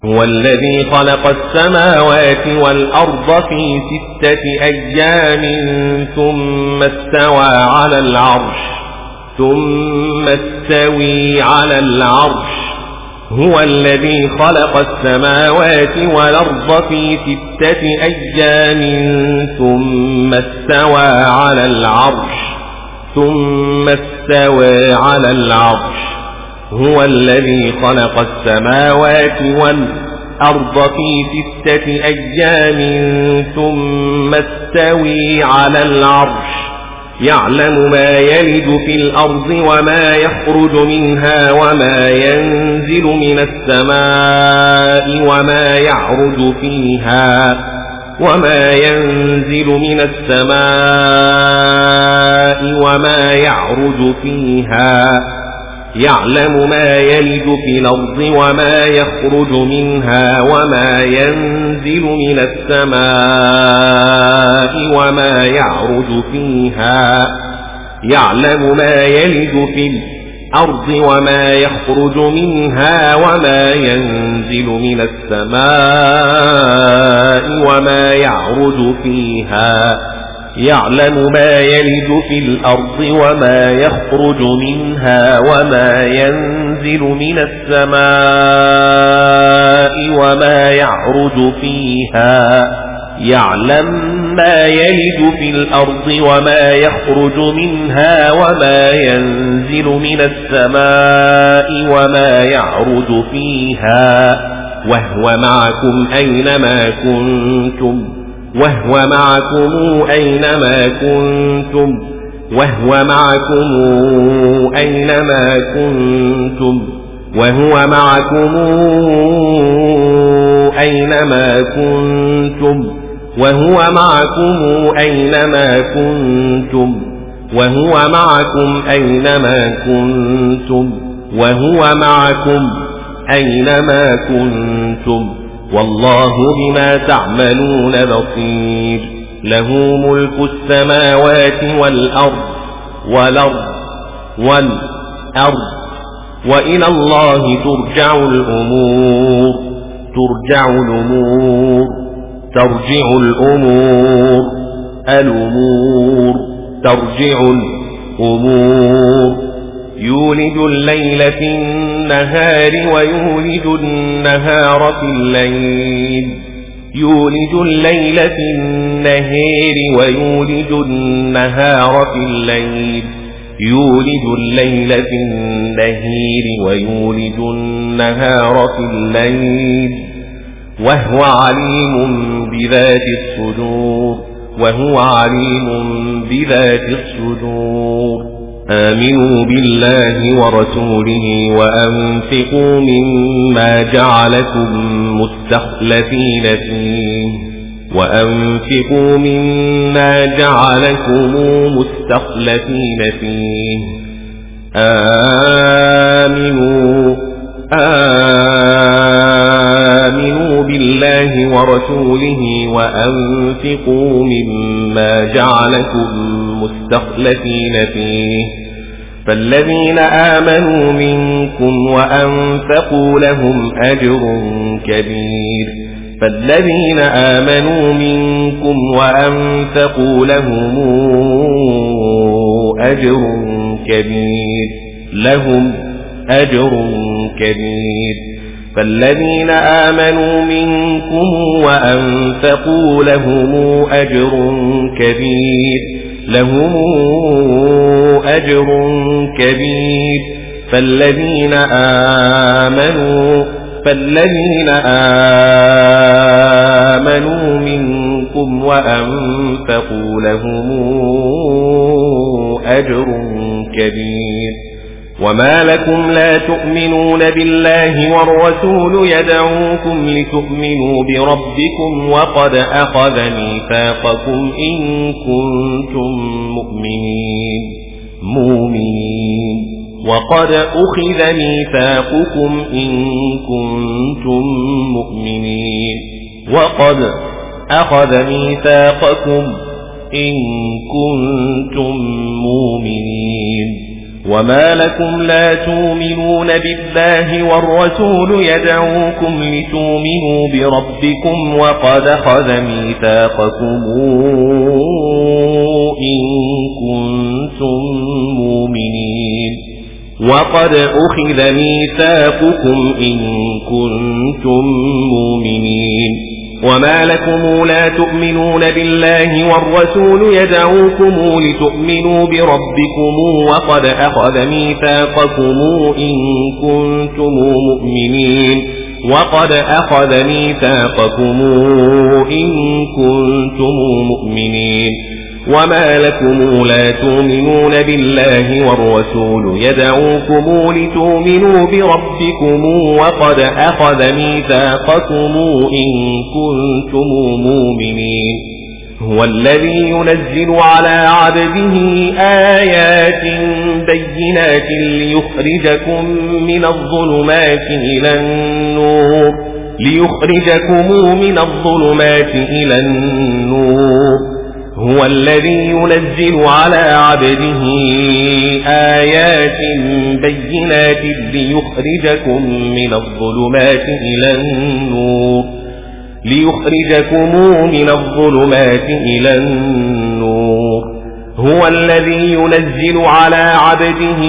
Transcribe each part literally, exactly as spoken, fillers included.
هو الذي خلق السماوات والأرض في ستة أيام ثم استوى على العرش ثم استوي على العرش هو الذي خلق السماوات والأرض في ستة أيام ثم استوى على العرش ثم استوى على العرش هو الذي خلق السماوات والأرض في ستة أيام ثم استوي على العرش يعلم ما يلج في الأرض وما يخرج منها وما ينزل من السماء وما يعرج فيها وما ينزل من السماء وما يعرج فيها يعلم ما يلج في الأرض وما يخرج منها وما ينزل من السماء وما يعرج فيها يعلم ما يلج في الأرض وما يخرج منها وما ينزل من السماء وما يعرج فيها يعلم ما يلج في الأرض وما يخرج منها وما ينزل من السماء وما يعرج فيها يعلم ما يلج في الأرض وما يخرج منها وما ينزل من السماء وما يعرج فيها وهو معكم أينما كنتم وهو معكم أينما كنتم وهو معكم أينما كنتم وهو معكم أينما كنتم وهو معكم أينما كنتم وهو معكم أينما كنتم وهو معكم أينما كنتم والله بما تعملون بصير له ملك السماوات والأرض والأرض والأرض وإلى الله ترجع الأمور ترجع الأمور ترجع الأمور الأمور ترجع الأمور يولج الليل في النهار ويولج النهار في الليل يولج الليل في النهار ويولج النهار في الليل يولج الليل في النهار ويولج النهار في الليل وهو عليم بذات الصدور وهو عليم بذات الصدور آمنوا بالله ورسوله وأنفقوا مما جعلكم مستخلفين فيه وأنفقوا مما جعلكم مستخلفين فيه آمنوا آمنوا بالله ورسوله وأنفقوا مما جعلكم مستخلفين فيه فالذين آمنوا منكم وأنفقوا لهم أجر كبير فالذين آمنوا منكم وأنفقوا لهم أجر كبير لهم أجر كبير فالذين آمنوا منكم وأنفقوا لهم أجر كبير لهم أجر كبير فالذين آمنوا فالذين آمنوا منكم وأنفقوا لهم أجر كبير وما لكم لا تؤمنون بالله والرسول يدعوكم لتؤمنوا بربكم وقد أخذ ميثاقكم إن كنتم مؤمنين مؤمنين وقد أخذ ميثاقكم إن كنتم مؤمنين وقد أخذ ميثاقكم إن كنتم مؤمنين وما لكم لا تؤمنون بالله والرسول يدعوكم لتؤمنوا بربكم وقد أخذ ميثاقكم إن كنتم مؤمنين وقد أخذ ميثاقكم إن كنتم مؤمنين وما لكم لا تؤمنون بالله والرسول يدعوكم لتؤمنوا بربكم وقد أخذ ميثاقكم إن كنتم مؤمنين وقد أخذ ميثاقكم إن كنتم مؤمنين وما لكم لا تؤمنون بالله والرسول يدعوكم لتؤمنوا بربكم وقد أخذ ميثاقكم إن كنتم مؤمنين هو الذي ينزل على عبده آيات بينات ليخرجكم من الظلمات إلى النور ليخرجكم من الظلمات إلى النور هو الذي ينزل على عبده آيات بينات ليخرجكم من الظلمات إلى النور ليخرجكم من الظلمات إلى النور هو الذي ينزل على عبده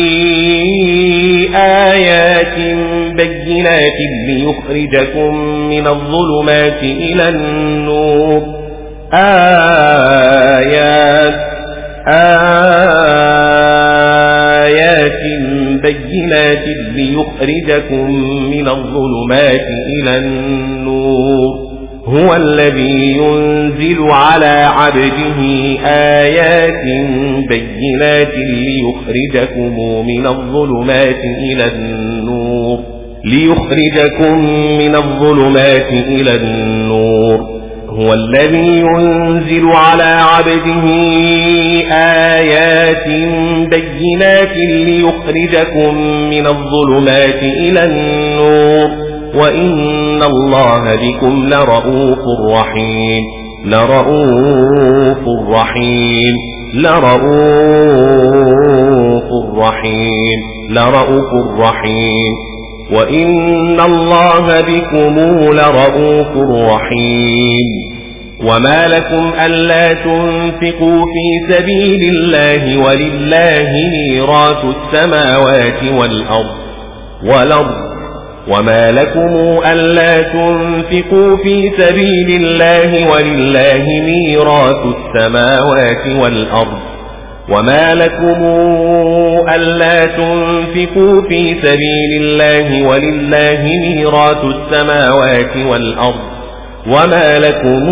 آيات بينات ليخرجكم من الظلمات إلى النور آيات آيات بينات ليخرجكم من الظلمات إلى النور هو الذي ينزل على عبده آيات بينات ليخرجكم من الظلمات إلى النور ليخرجكم من الظلمات إلى النور هو الذي ينزل على عبده آيات بينات ليخرجكم من الظلمات إلى النور وإن الله بكم لرؤوف رحيم لرؤوف رحيم لرؤوف رحيم لرؤوف رحيم وإن الله بكم لرؤوف رحيم وما لكم ألا تنفقوا في سبيل الله ولله ميراث السماوات والأرض والأرض وما لكم ألا تنفقوا في سبيل الله ولله ميراث السماوات والأرض وما لكم ألا تنفقوا في سبيل الله ولله ميراث السماوات والأرض وما لكم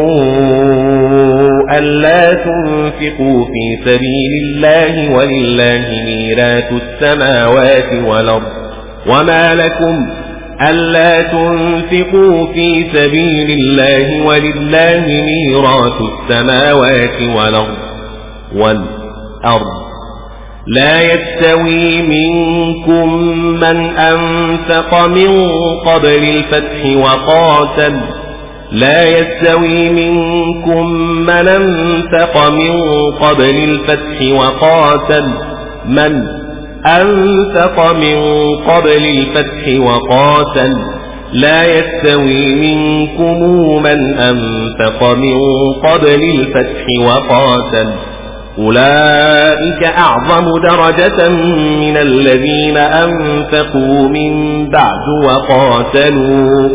ألا تنفقوا في سبيل الله ولله ميراث السماوات والأرض وما لكم ألا تنفقوا في سبيل الله ولله ميراث السماوات والأرض والأرض لا يستوي منكم من أنفق من قبل الفتح وقاتل لا يستوي منكم من أنفق من قبل الفتح وقاتل من أنفق من قبل الفتح وقاتل لا يستوي منكم من أنفق من قبل الفتح وقاتل أولئك أعظم درجة من الذين أنفقوا من بعد وقاتلوا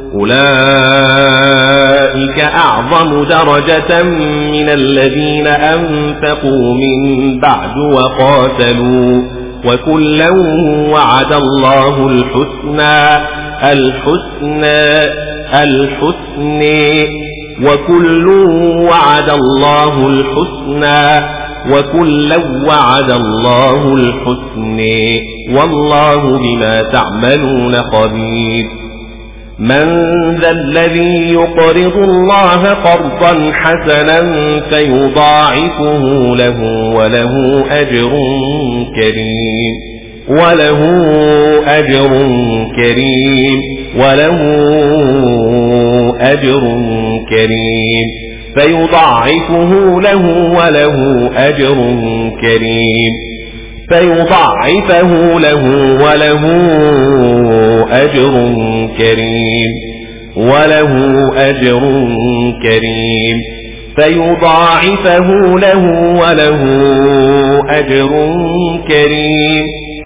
أولئك أعظم درجة من الذين أنفقوا من بعد وقاتلوا وكلا وعد الله الحسنى الحسنى الحسنى وكل وعد الله الحسنى وكلا وعد الله الحسنى والله بما تعملون خبير من ذا الذي يقرض الله قرضا حسنا فيضاعفه له وله أجر كريم وله أجر كريم وله أجر كريم فيضاعفه له وله أجر كريم فيضاعفه له وله أجر كريم وله أجر كريم فيضاعفه له وله أجر كريم